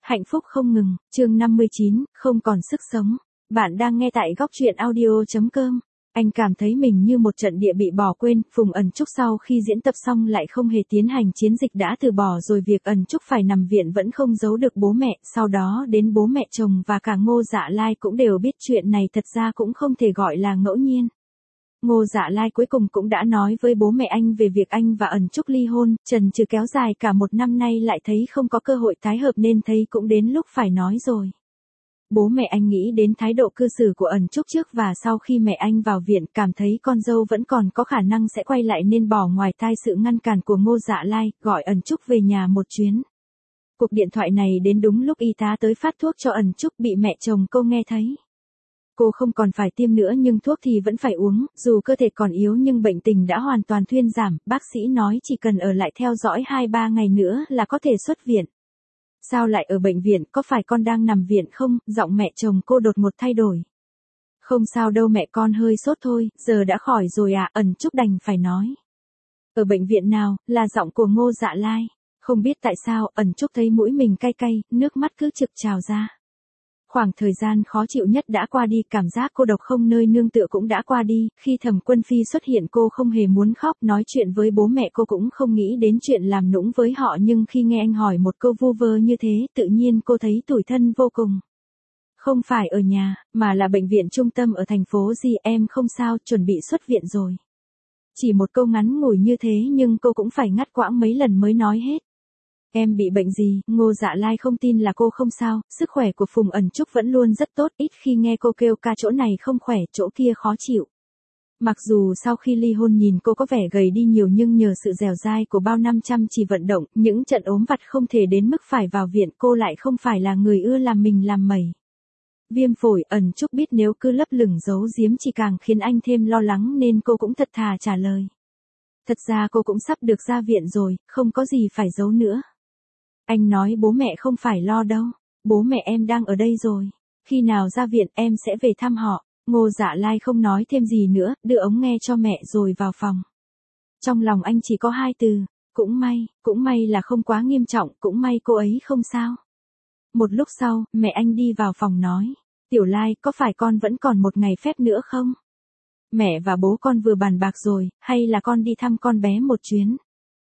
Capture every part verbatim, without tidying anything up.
Hạnh phúc không ngừng, chương năm mươi chín, không còn sức sống. Bạn đang nghe tại góc truyện audio chấm com. Anh cảm thấy mình như một trận địa bị bỏ quên, Phùng Ẩn Trúc sau khi diễn tập xong lại không hề tiến hành chiến dịch đã từ bỏ rồi việc Ẩn Trúc phải nằm viện vẫn không giấu được bố mẹ, sau đó đến bố mẹ chồng và cả Ngô Dạ Lai cũng đều biết chuyện này thật ra cũng không thể gọi là ngẫu nhiên. Ngô Dạ Lai cuối cùng cũng đã nói với bố mẹ anh về việc anh và Ẩn Trúc ly hôn, chần chừ kéo dài cả một năm nay lại thấy không có cơ hội tái hợp nên thấy cũng đến lúc phải nói rồi. Bố mẹ anh nghĩ đến thái độ cư xử của Ẩn Trúc trước và sau khi mẹ anh vào viện cảm thấy con dâu vẫn còn có khả năng sẽ quay lại nên bỏ ngoài tai sự ngăn cản của Ngô Dạ Lai, gọi Ẩn Trúc về nhà một chuyến. Cuộc điện thoại này đến đúng lúc y tá tới phát thuốc cho Ẩn Trúc bị mẹ chồng cô nghe thấy. Cô không còn phải tiêm nữa nhưng thuốc thì vẫn phải uống, dù cơ thể còn yếu nhưng bệnh tình đã hoàn toàn thuyên giảm, bác sĩ nói chỉ cần ở lại theo dõi hai ba ngày nữa là có thể xuất viện. Sao lại ở bệnh viện, có phải con đang nằm viện không? Giọng mẹ chồng cô đột ngột thay đổi. Không sao đâu mẹ, con hơi sốt thôi, giờ đã khỏi rồi ạ, à? Ẩn Trúc đành phải nói. Ở bệnh viện nào? Là giọng của Ngô Dạ Lai. Không biết tại sao, Ẩn Trúc thấy mũi mình cay cay, nước mắt cứ trực trào ra. Khoảng thời gian khó chịu nhất đã qua đi, cảm giác cô độc không nơi nương tựa cũng đã qua đi, khi Thẩm Quân Phi xuất hiện cô không hề muốn khóc, nói chuyện với bố mẹ cô cũng không nghĩ đến chuyện làm nũng với họ nhưng khi nghe anh hỏi một câu vu vơ như thế, tự nhiên cô thấy tủi thân vô cùng. Không phải ở nhà, mà là bệnh viện trung tâm ở thành phố G, em không sao, chuẩn bị xuất viện rồi. Chỉ một câu ngắn ngủi như thế nhưng cô cũng phải ngắt quãng mấy lần mới nói hết. Em bị bệnh gì? Ngô Dạ Lai không tin là cô không sao, sức khỏe của Phùng Ẩn Trúc vẫn luôn rất tốt, ít khi nghe cô kêu ca chỗ này không khỏe, chỗ kia khó chịu. Mặc dù sau khi ly hôn nhìn cô có vẻ gầy đi nhiều nhưng nhờ sự dẻo dai của bao năm chăm chỉ vận động, những trận ốm vặt không thể đến mức phải vào viện, cô lại không phải là người ưa làm mình làm mẩy. Viêm phổi, Ẩn Trúc biết nếu cứ lấp lửng giấu giếm chỉ càng khiến anh thêm lo lắng nên cô cũng thật thà trả lời. Thật ra cô cũng sắp được ra viện rồi, không có gì phải giấu nữa. Anh nói bố mẹ không phải lo đâu, bố mẹ em đang ở đây rồi, khi nào ra viện em sẽ về thăm họ. Ngô Dạ Lai không nói thêm gì nữa, đưa ống nghe cho mẹ rồi vào phòng. Trong lòng anh chỉ có hai từ, cũng may, cũng may là không quá nghiêm trọng, cũng may cô ấy không sao. Một lúc sau, mẹ anh đi vào phòng nói, Tiểu Lai, có phải con vẫn còn một ngày phép nữa không? Mẹ và bố con vừa bàn bạc rồi, hay là con đi thăm con bé một chuyến?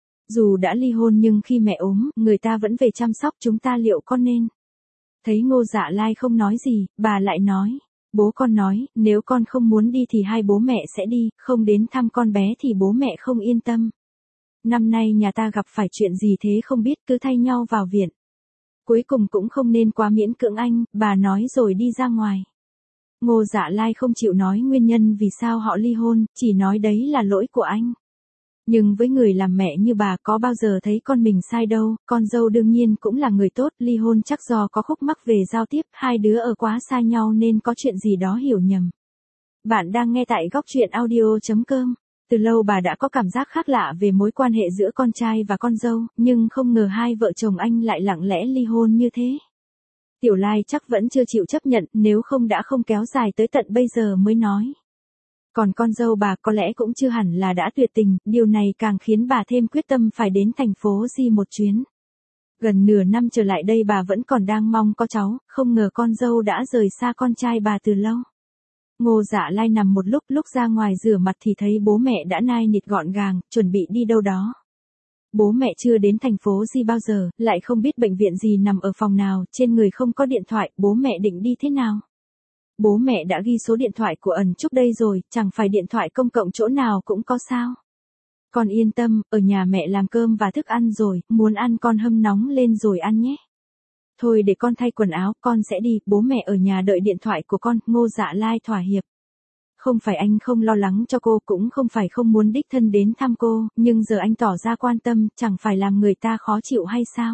Dù đã ly hôn nhưng khi mẹ ốm, người ta vẫn về chăm sóc chúng ta, liệu con nên? Thấy Ngô Dạ Lai không nói gì, bà lại nói. Bố con nói, nếu con không muốn đi thì hai bố mẹ sẽ đi, không đến thăm con bé thì bố mẹ không yên tâm. Năm nay nhà ta gặp phải chuyện gì thế không biết, cứ thay nhau vào viện. Cuối cùng cũng không nên quá miễn cưỡng anh, bà nói rồi đi ra ngoài. Ngô Dạ Lai không chịu nói nguyên nhân vì sao họ ly hôn, chỉ nói đấy là lỗi của anh. Nhưng với người làm mẹ như bà có bao giờ thấy con mình sai đâu, con dâu đương nhiên cũng là người tốt, ly hôn chắc do có khúc mắc về giao tiếp, hai đứa ở quá xa nhau nên có chuyện gì đó hiểu nhầm. Bạn đang nghe tại góc truyện audio chấm com. Từ lâu bà đã có cảm giác khác lạ về mối quan hệ giữa con trai và con dâu, nhưng không ngờ hai vợ chồng anh lại lặng lẽ ly hôn như thế. Tiểu Lai chắc vẫn chưa chịu chấp nhận, nếu không đã không kéo dài tới tận bây giờ mới nói. Còn con dâu bà có lẽ cũng chưa hẳn là đã tuyệt tình, điều này càng khiến bà thêm quyết tâm phải đến thành phố G một chuyến. Gần nửa năm trở lại đây bà vẫn còn đang mong có cháu, không ngờ con dâu đã rời xa con trai bà từ lâu. Ngô Dạ Lai nằm một lúc, lúc ra ngoài rửa mặt thì thấy bố mẹ đã nai nịt gọn gàng, chuẩn bị đi đâu đó. Bố mẹ chưa đến thành phố G bao giờ, lại không biết bệnh viện gì nằm ở phòng nào, trên người không có điện thoại, bố mẹ định đi thế nào? Bố mẹ đã ghi số điện thoại của Ẩn Trúc đây rồi, chẳng phải điện thoại công cộng chỗ nào cũng có sao. Con yên tâm, ở nhà mẹ làm cơm và thức ăn rồi, muốn ăn con hâm nóng lên rồi ăn nhé. Thôi để con thay quần áo, con sẽ đi, bố mẹ ở nhà đợi điện thoại của con. Ngô Dạ Lai thỏa hiệp. Không phải anh không lo lắng cho cô, cũng không phải không muốn đích thân đến thăm cô, nhưng giờ anh tỏ ra quan tâm, chẳng phải làm người ta khó chịu hay sao?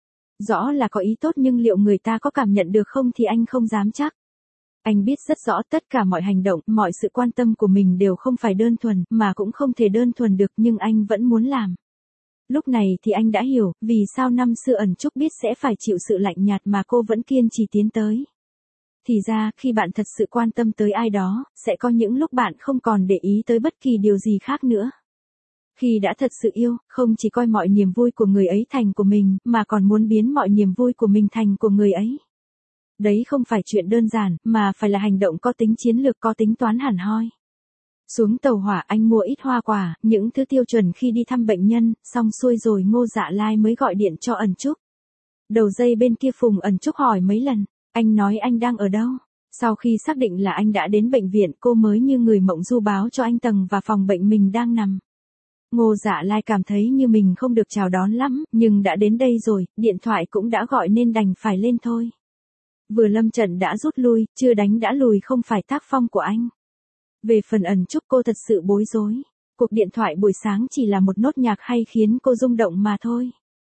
Rõ là có ý tốt nhưng liệu người ta có cảm nhận được không thì anh không dám chắc. Anh biết rất rõ tất cả mọi hành động, mọi sự quan tâm của mình đều không phải đơn thuần, mà cũng không thể đơn thuần được nhưng anh vẫn muốn làm. Lúc này thì anh đã hiểu, vì sao năm xưa Ẩn Trúc biết sẽ phải chịu sự lạnh nhạt mà cô vẫn kiên trì tiến tới. Thì ra, khi bạn thật sự quan tâm tới ai đó, sẽ có những lúc bạn không còn để ý tới bất kỳ điều gì khác nữa. Khi đã thật sự yêu, không chỉ coi mọi niềm vui của người ấy thành của mình, mà còn muốn biến mọi niềm vui của mình thành của người ấy. Đấy không phải chuyện đơn giản, mà phải là hành động có tính chiến lược, có tính toán hẳn hoi. Xuống tàu hỏa anh mua ít hoa quả, những thứ tiêu chuẩn khi đi thăm bệnh nhân, xong xuôi rồi Ngô Dạ Lai mới gọi điện cho Ẩn Trúc. Đầu dây bên kia Phùng Ẩn Trúc hỏi mấy lần, anh nói anh đang ở đâu? Sau khi xác định là anh đã đến bệnh viện, cô mới như người mộng du báo cho anh tầng và phòng bệnh mình đang nằm. Ngô Dạ Lai cảm thấy như mình không được chào đón lắm, nhưng đã đến đây rồi, điện thoại cũng đã gọi nên đành phải lên thôi. Vừa lâm trận đã rút lui, chưa đánh đã lùi không phải tác phong của anh. Về phần Ẩn Trúc cô thật sự bối rối. Cuộc điện thoại buổi sáng chỉ là một nốt nhạc hay khiến cô rung động mà thôi.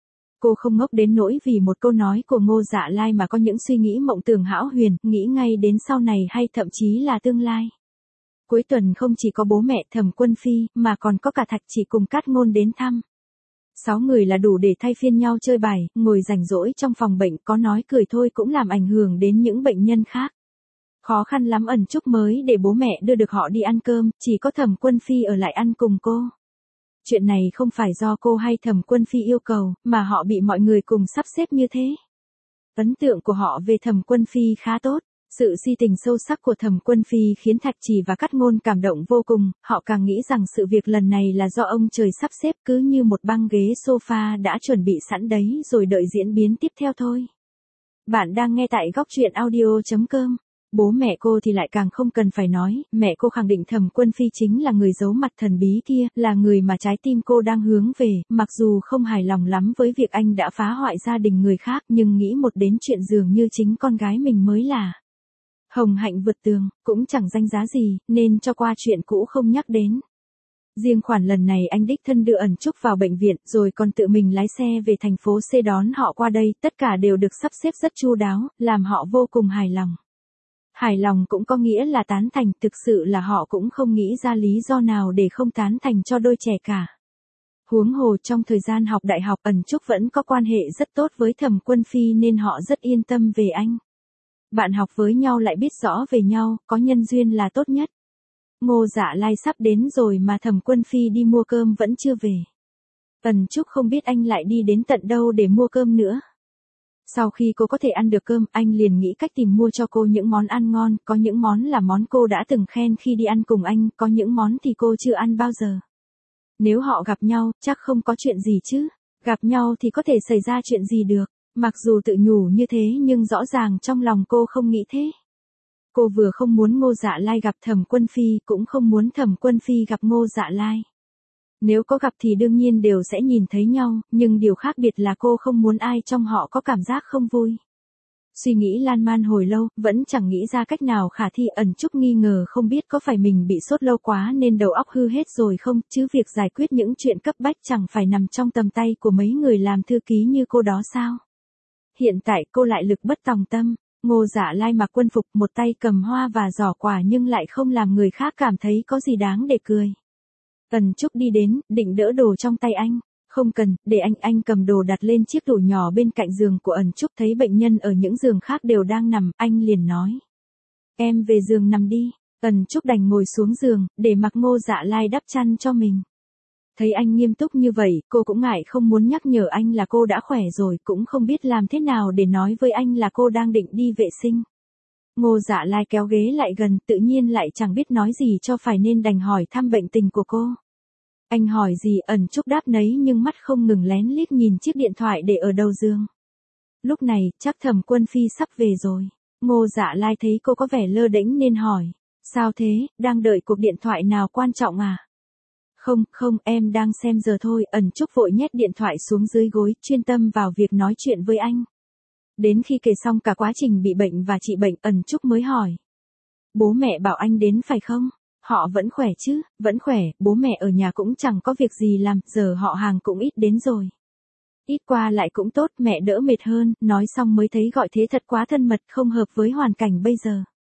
Cô không ngốc đến nỗi vì một câu nói của Ngô Dạ Lai mà có những suy nghĩ mộng tưởng hão huyền, nghĩ ngay đến sau này hay thậm chí là tương lai. Cuối tuần không chỉ có bố mẹ Thẩm Quân Phi, mà còn có cả Thạch Chỉ cùng Cát Ngôn đến thăm. Sáu người là đủ để thay phiên nhau chơi bài, ngồi rảnh rỗi trong phòng bệnh, có nói cười thôi cũng làm ảnh hưởng đến những bệnh nhân khác. Khó khăn lắm Ẩn Trúc mới để bố mẹ đưa được họ đi ăn cơm, chỉ có Thẩm Quân Phi ở lại ăn cùng cô. Chuyện này không phải do cô hay Thẩm Quân Phi yêu cầu, mà họ bị mọi người cùng sắp xếp như thế. Ấn tượng của họ về Thẩm Quân Phi khá tốt. Sự si tình sâu sắc của Thẩm Quân Phi khiến Thạch Chỉ và Cát Ngôn cảm động vô cùng, họ càng nghĩ rằng sự việc lần này là do ông trời sắp xếp, cứ như một băng ghế sofa đã chuẩn bị sẵn đấy rồi đợi diễn biến tiếp theo thôi. Bạn đang nghe tại góc truyện audio chấm com. Bố mẹ cô thì lại càng không cần phải nói, mẹ cô khẳng định Thẩm Quân Phi chính là người giấu mặt thần bí kia, là người mà trái tim cô đang hướng về, mặc dù không hài lòng lắm với việc anh đã phá hoại gia đình người khác, nhưng nghĩ một đến chuyện dường như chính con gái mình mới là hồng hạnh vượt tường, cũng chẳng danh giá gì, nên cho qua chuyện cũ không nhắc đến. Riêng khoản lần này anh đích thân đưa Ẩn Trúc vào bệnh viện, rồi còn tự mình lái xe về thành phố C đón họ qua đây, tất cả đều được sắp xếp rất chu đáo, làm họ vô cùng hài lòng. Hài lòng cũng có nghĩa là tán thành, thực sự là họ cũng không nghĩ ra lý do nào để không tán thành cho đôi trẻ cả. Huống hồ trong thời gian học đại học Ẩn Trúc vẫn có quan hệ rất tốt với Thẩm Quân Phi nên họ rất yên tâm về anh. Bạn học với nhau lại biết rõ về nhau, có nhân duyên là tốt nhất. Ngô Dạ Lai sắp đến rồi mà Thẩm Quân Phi đi mua cơm vẫn chưa về. Ẩn Trúc không biết anh lại đi đến tận đâu để mua cơm nữa. Sau khi cô có thể ăn được cơm, anh liền nghĩ cách tìm mua cho cô những món ăn ngon, có những món là món cô đã từng khen khi đi ăn cùng anh, có những món thì cô chưa ăn bao giờ. Nếu họ gặp nhau, chắc không có chuyện gì chứ. Gặp nhau thì có thể xảy ra chuyện gì được. Mặc dù tự nhủ như thế nhưng rõ ràng trong lòng cô không nghĩ thế. Cô vừa không muốn Ngô Dạ Lai gặp Thẩm Quân Phi, cũng không muốn Thẩm Quân Phi gặp Ngô Dạ Lai. Nếu có gặp thì đương nhiên đều sẽ nhìn thấy nhau, nhưng điều khác biệt là cô không muốn ai trong họ có cảm giác không vui. Suy nghĩ lan man hồi lâu, vẫn chẳng nghĩ ra cách nào khả thi. Ẩn Trúc nghi ngờ không biết có phải mình bị sốt lâu quá nên đầu óc hư hết rồi không, chứ việc giải quyết những chuyện cấp bách chẳng phải nằm trong tầm tay của mấy người làm thư ký như cô đó sao? Hiện tại cô lại lực bất tòng tâm. Ngô Dạ Lai mặc quân phục, một tay cầm hoa và giỏ quà nhưng lại không làm người khác cảm thấy có gì đáng để cười. Ẩn Trúc đi đến, định đỡ đồ trong tay anh. Không cần, để anh, anh cầm đồ đặt lên chiếc tủ nhỏ bên cạnh giường của Ẩn Trúc, thấy bệnh nhân ở những giường khác đều đang nằm, anh liền nói. Em về giường nằm đi. Ẩn Trúc đành ngồi xuống giường, để mặc Ngô Dạ Lai đắp chăn cho mình. Thấy anh nghiêm túc như vậy, cô cũng ngại không muốn nhắc nhở anh là cô đã khỏe rồi, cũng không biết làm thế nào để nói với anh là cô đang định đi vệ sinh. Ngô Dạ Lai kéo ghế lại gần, tự nhiên lại chẳng biết nói gì cho phải nên đành hỏi thăm bệnh tình của cô. Anh hỏi gì Ẩn Trúc đáp nấy nhưng mắt không ngừng lén liếc nhìn chiếc điện thoại để ở đầu giường. Lúc này, chắc Thẩm Quân Phi sắp về rồi. Ngô Dạ Lai thấy cô có vẻ lơ đễnh nên hỏi. Sao thế, đang đợi cuộc điện thoại nào quan trọng à? Không, không, em đang xem giờ thôi. Ẩn Trúc vội nhét điện thoại xuống dưới gối, chuyên tâm vào việc nói chuyện với anh. Đến khi kể xong cả quá trình bị bệnh và trị bệnh, Ẩn Trúc mới hỏi. Bố mẹ bảo anh đến phải không? Họ vẫn khỏe chứ? Vẫn khỏe, bố mẹ ở nhà cũng chẳng có việc gì làm, giờ họ hàng cũng ít đến rồi. Ít qua lại cũng tốt, mẹ đỡ mệt hơn, nói xong mới thấy gọi thế thật quá thân mật, không hợp với hoàn cảnh bây giờ.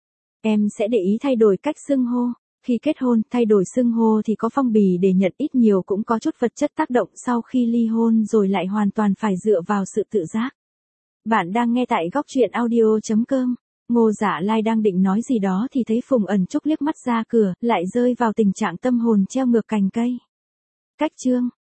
Em sẽ để ý thay đổi cách xưng hô. Khi kết hôn, thay đổi xưng hô thì có phong bì để nhận, ít nhiều cũng có chút vật chất tác động, sau khi ly hôn rồi lại hoàn toàn phải dựa vào sự tự giác. Bạn đang nghe tại góc truyện audio chấm com. Ngô Dạ Lai đang định nói gì đó thì thấy Phùng Ẩn Trúc liếc mắt ra cửa, lại rơi vào tình trạng tâm hồn treo ngược cành cây. Cách chương